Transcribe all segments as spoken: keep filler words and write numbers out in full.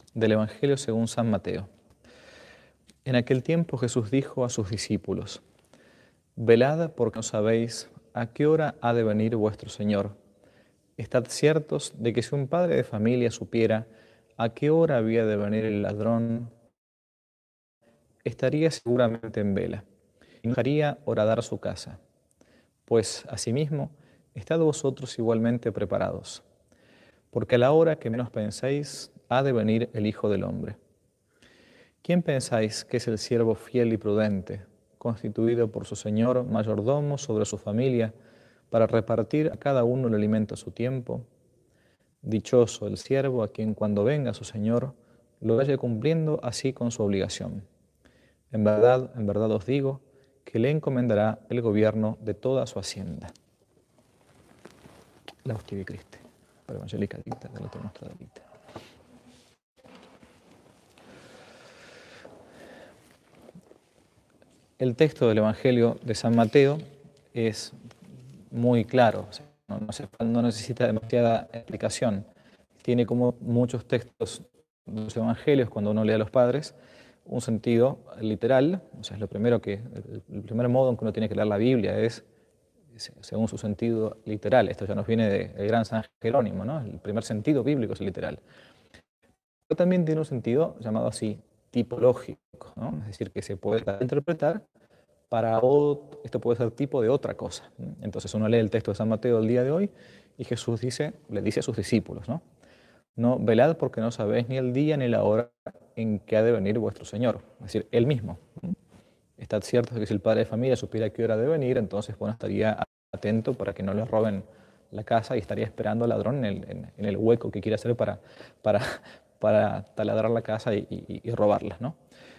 Del Evangelio según San Mateo. En aquel tiempo Jesús dijo a sus discípulos: Velad, porque no sabéis a qué hora ha de venir vuestro Señor. Estad ciertos de que si un padre de familia supiera a qué hora había de venir el ladrón, estaría seguramente en vela y no dejaría horadar su casa. Pues asimismo, estad vosotros igualmente preparados, porque a la hora que menos penséis ha de venir el Hijo del Hombre. ¿Quién pensáis que es el siervo fiel y prudente, constituido por su señor mayordomo sobre su familia, para repartir a cada uno el alimento a su tiempo? Dichoso el siervo a quien cuando venga su señor lo vaya cumpliendo así con su obligación. En verdad, en verdad os digo que le encomendará el gobierno de toda su hacienda. La hostia de Cristo, para evangélica dicta, del otro nuestra dicta. El texto del Evangelio de San Mateo es muy claro, o sea, no, no, no necesita demasiada explicación. Tiene, como muchos textos de los Evangelios, cuando uno lee a los padres, un sentido literal. O sea, es lo primero que, el primer modo en que uno tiene que leer la Biblia es según su sentido literal. Esto ya nos viene del gran San Jerónimo, ¿no? El primer sentido bíblico es literal. Pero también tiene un sentido llamado así, tipológico, ¿no? Es decir, que se puede interpretar para otro, esto puede ser tipo de otra cosa. Entonces uno lee el texto de San Mateo del día de hoy y Jesús dice, le dice a sus discípulos, ¿no? No, velad porque no sabéis ni el día ni la hora en que ha de venir vuestro Señor. Es decir, Él mismo. Estad ciertos de que si el padre de familia supiera a qué hora de venir, entonces, bueno, estaría atento para que no le roben la casa y estaría esperando al ladrón en el, en, en el hueco que quiere hacer para, para, para taladrar la casa y, y, y robarla, ¿no?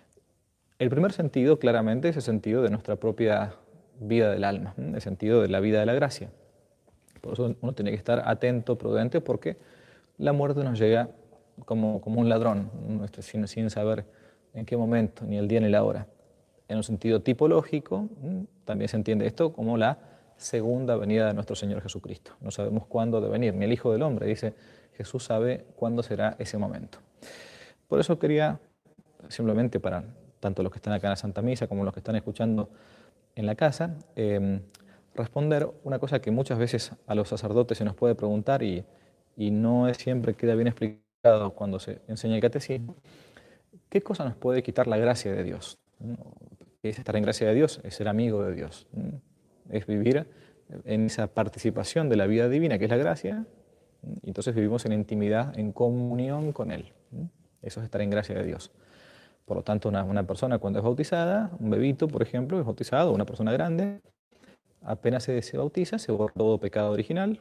El primer sentido, claramente, es el sentido de nuestra propia vida del alma, ¿sí? El sentido de la vida de la gracia. Por eso uno tiene que estar atento, prudente, porque la muerte nos llega como, como un ladrón, sin, sin saber en qué momento, ni el día ni la hora. En un sentido tipológico, también se entiende esto como la segunda venida de nuestro Señor Jesucristo. No sabemos cuándo de venir, ni el Hijo del Hombre. Dice, Jesús sabe cuándo será ese momento. Por eso quería, simplemente para tanto los que están acá en la Santa Misa como los que están escuchando en la casa, eh, responder una cosa que muchas veces a los sacerdotes se nos puede preguntar y, y no es siempre queda bien explicado cuando se enseña el catecismo. ¿Qué cosa nos puede quitar la gracia de Dios? ¿Qué es estar en gracia de Dios? Es ser amigo de Dios. Es vivir en esa participación de la vida divina que es la gracia, y entonces vivimos en intimidad, en comunión con Él. Eso es estar en gracia de Dios. Por lo tanto, una, una persona cuando es bautizada, un bebito, por ejemplo, es bautizado, una persona grande, apenas se, se bautiza, se borra todo pecado original,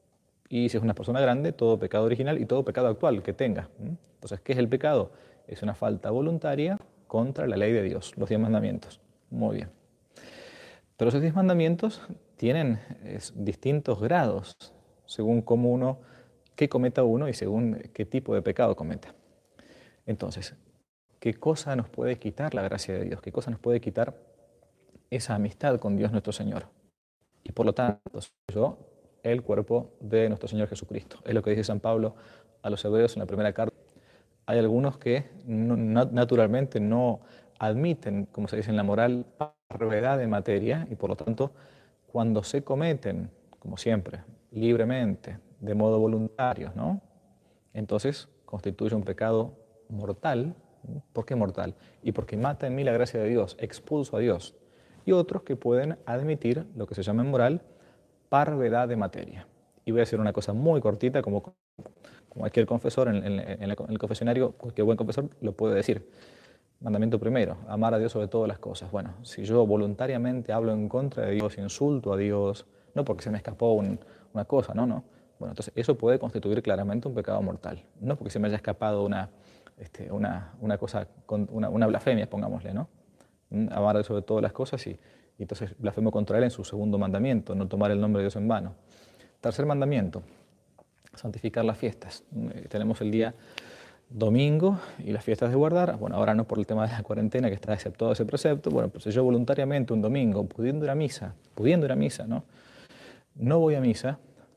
y si es una persona grande, todo pecado original y todo pecado actual que tenga. Entonces, ¿qué es el pecado? Es una falta voluntaria contra la ley de Dios, los diez mandamientos. Muy bien. Pero esos diez mandamientos tienen es, distintos grados, según cómo uno, qué cometa uno y según qué tipo de pecado cometa. Entonces, ¿qué cosa nos puede quitar la gracia de Dios? ¿Qué cosa nos puede quitar esa amistad con Dios nuestro Señor? Y por lo tanto, soy yo el cuerpo de nuestro Señor Jesucristo. Es lo que dice San Pablo a los hebreos en la primera carta. Hay algunos que no, naturalmente no admiten, como se dice en la moral, parvedad de materia, y por lo tanto, cuando se cometen, como siempre, libremente, de modo voluntario, ¿no? Entonces constituye un pecado mortal. ¿Por qué mortal? Y porque mata en mí la gracia de Dios, expulso a Dios. Y otros que pueden admitir lo que se llama en moral parvedad de materia. Y voy a decir una cosa muy cortita, como, como cualquier confesor en, en, en, el, en el confesionario, cualquier buen confesor lo puede decir. Mandamiento primero, amar a Dios sobre todas las cosas. Bueno, si yo voluntariamente hablo en contra de Dios, insulto a Dios, no porque se me escapó un, una cosa, no, no. Bueno, entonces eso puede constituir claramente un pecado mortal. No porque se me haya escapado una, este, una, una cosa, una, una blasfemia, pongámosle, ¿no? Amar a Dios sobre todas las cosas y, y entonces blasfemo contra Él en su segundo mandamiento, no tomar el nombre de Dios en vano. Tercer mandamiento, santificar las fiestas. Eh, tenemos el día domingo y las fiestas de guardar. Bueno, ahora no por el tema de la cuarentena que está exceptuado ese precepto. Bueno, pues si yo voluntariamente un domingo, pudiendo ir a misa, pudiendo ir a misa, ¿no? No voy a misa,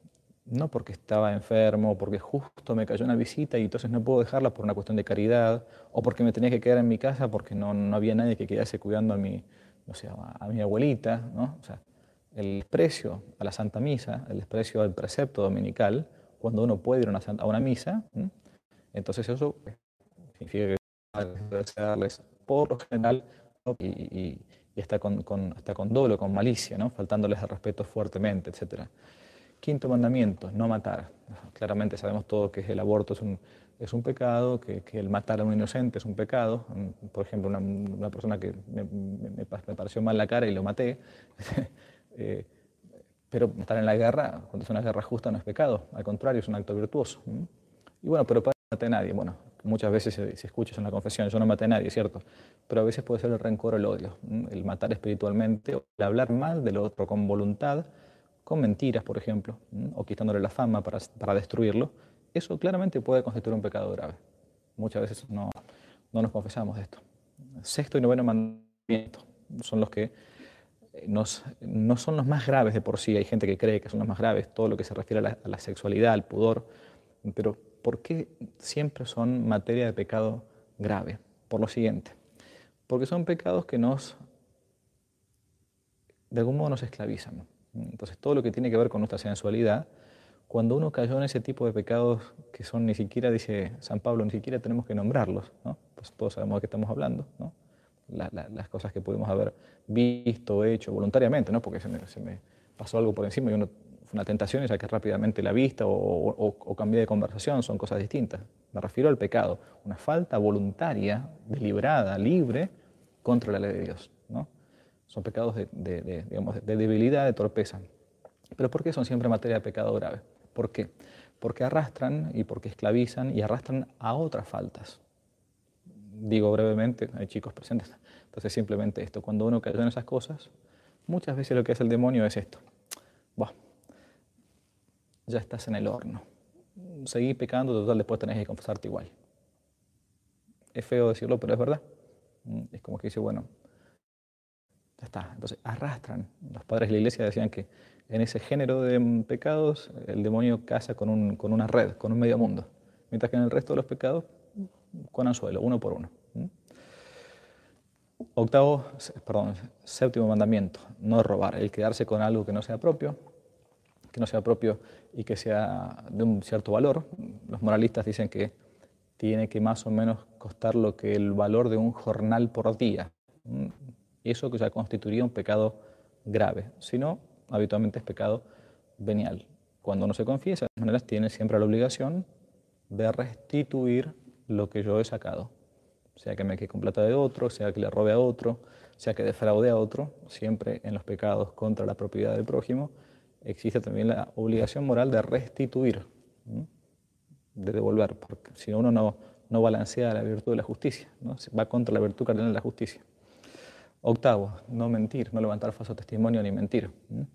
no porque estaba enfermo, porque justo me cayó una visita y entonces no puedo dejarla por una cuestión de caridad, o porque me tenía que quedar en mi casa porque no, no había nadie que quedase cuidando a mi, no sé, a, a mi abuelita, ¿no? O sea, el desprecio a la Santa Misa, el desprecio al precepto dominical, cuando uno puede ir a una, santa- a una misa, ¿m? Entonces eso significa que hay que darles por lo general, ¿no? y, y, y hasta, con, con, hasta con dolo, con malicia, ¿no? Faltándoles el respeto fuertemente, etcétera. Quinto mandamiento, no matar. Claramente sabemos todos que el aborto es un, es un pecado, que, que el matar a un inocente es un pecado. Por ejemplo, una, una persona que me, me, me, pareció mal la cara y lo maté. eh, pero estar en la guerra, cuando es una guerra justa, no es pecado. Al contrario, es un acto virtuoso. Y bueno, pero para no maté a nadie. Bueno, muchas veces se, se escucha en la confesión, yo no maté a nadie, ¿cierto? Pero a veces puede ser el rencor o el odio, el matar espiritualmente, o el hablar mal del otro con voluntad, con mentiras, por ejemplo, o quitándole la fama para, para destruirlo. Eso claramente puede constituir un pecado grave. Muchas veces no, no nos confesamos de esto. Sexto y noveno mandamiento son los que nos, no son los más graves de por sí. Hay gente que cree que son los más graves, todo lo que se refiere a la, a la sexualidad, al pudor. Pero ¿por qué siempre son materia de pecado grave? Por lo siguiente, porque son pecados que nos, de algún modo nos esclavizan. Entonces todo lo que tiene que ver con nuestra sensualidad, cuando uno cayó en ese tipo de pecados que son ni siquiera, dice San Pablo, ni siquiera tenemos que nombrarlos, ¿no? Pues todos sabemos de qué estamos hablando, ¿no? La, la, las cosas que pudimos haber visto, hecho voluntariamente, ¿no? Porque se me, se me pasó algo por encima y uno, fue una tentación y saqué rápidamente la vista o, o, o cambié de conversación, son cosas distintas. Me refiero al pecado, una falta voluntaria, deliberada, libre, contra la ley de Dios, ¿no? Son pecados de, de, de, digamos, de debilidad, de torpeza. ¿Pero por qué son siempre materia de pecado grave? ¿Por qué? Porque arrastran y porque esclavizan y arrastran a otras faltas. Digo brevemente, hay chicos presentes, entonces simplemente esto, cuando uno cae en esas cosas, muchas veces lo que hace el demonio es esto. Buah, ya estás en el horno. Seguí pecando, total, después tenés que confesarte igual. Es feo decirlo, pero es verdad. Es como que dice, bueno, ya está. Entonces arrastran. Los padres de la iglesia decían que en ese género de pecados el demonio caza con, un, con una red, con un medio mundo. Mientras que en el resto de los pecados, con anzuelo, uno por uno. Octavo, perdón, séptimo mandamiento, no robar, el quedarse con algo que no sea propio, que no sea propio y que sea de un cierto valor. Los moralistas dicen que tiene que más o menos costar lo que el valor de un jornal por día. Eso que ya constituiría un pecado grave, si no, habitualmente es pecado venial. Cuando uno se confiesa, de todas maneras tiene siempre la obligación de restituir lo que yo he sacado. Sea que me quede con plata de otro, sea que le robe a otro, sea que defraude a otro, siempre en los pecados contra la propiedad del prójimo existe también la obligación moral de restituir, ¿sí? De devolver, porque si uno no, no balancea la virtud de la justicia, ¿no? Va contra la virtud cardinal de la justicia. Octavo, no mentir, no levantar falso testimonio ni mentir. ¿Sí?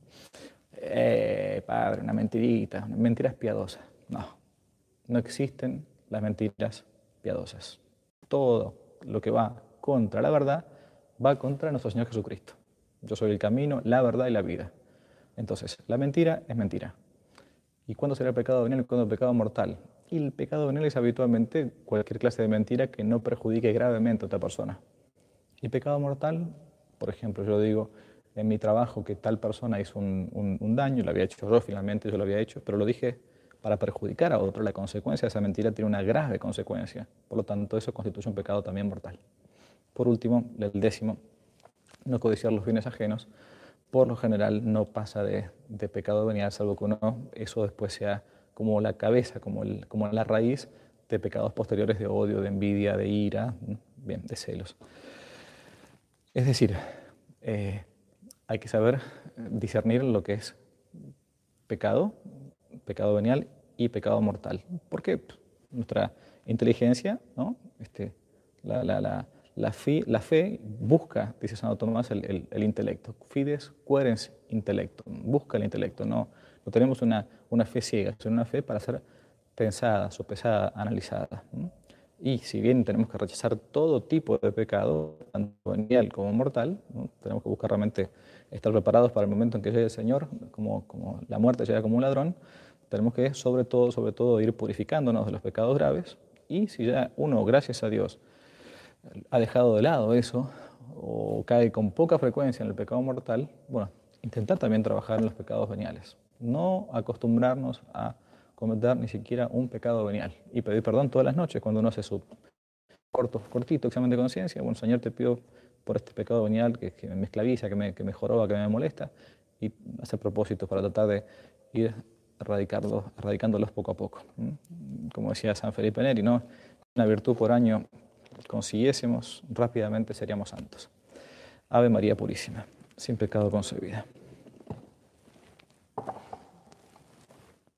Eh, padre, una mentirita, mentiras piadosas. No, no existen las mentiras piadosas. Todo lo que va contra la verdad va contra nuestro Señor Jesucristo. Yo soy el camino, la verdad y la vida. Entonces, la mentira es mentira. ¿Y cuándo será el pecado venial? Cuando el pecado mortal. Y el pecado venial es habitualmente cualquier clase de mentira que no perjudique gravemente a otra persona. Y pecado mortal, por ejemplo, yo digo en mi trabajo que tal persona hizo un, un, un daño, lo había hecho yo, finalmente yo lo había hecho, pero lo dije para perjudicar a otro. La consecuencia de esa mentira tiene una grave consecuencia. Por lo tanto, eso constituye un pecado también mortal. Por último, el décimo, no codiciar los bienes ajenos. Por lo general no pasa de, de pecado venial, salvo que uno, eso después sea como la cabeza, como, el, como la raíz de pecados posteriores de odio, de envidia, de ira, bien, de celos. Es decir, eh, hay que saber discernir lo que es pecado, pecado venial y pecado mortal. Porque nuestra inteligencia, ¿no? este, la, la, la, la, fe, la fe busca, dice Santo Tomás, el, el, el intelecto. Fides querens intelecto, busca el intelecto. No, no tenemos una, una fe ciega, sino una fe para ser pensada, sopesada, analizada. ¿no? Y si bien tenemos que rechazar todo tipo de pecado, tanto venial como mortal, ¿no? Tenemos que buscar realmente estar preparados para el momento en que llegue el Señor, como, como la muerte llega como un ladrón, tenemos que, sobre todo, sobre todo, ir purificándonos de los pecados graves. Y si ya uno, gracias a Dios, ha dejado de lado eso, o cae con poca frecuencia en el pecado mortal, bueno, intentar también trabajar en los pecados veniales. No acostumbrarnos a cometer ni siquiera un pecado venial y pedir perdón todas las noches cuando uno hace su corto, cortito examen de conciencia. Bueno, Señor, te pido por este pecado venial que, que me esclaviza, que me, que me joroba, que me molesta, y hacer propósitos para tratar de ir erradicarlos, erradicándolos poco a poco. ¿Mm? Como decía San Felipe Neri, ¿no? Una virtud por año consiguiésemos, rápidamente seríamos santos. Ave María Purísima, sin pecado concebida.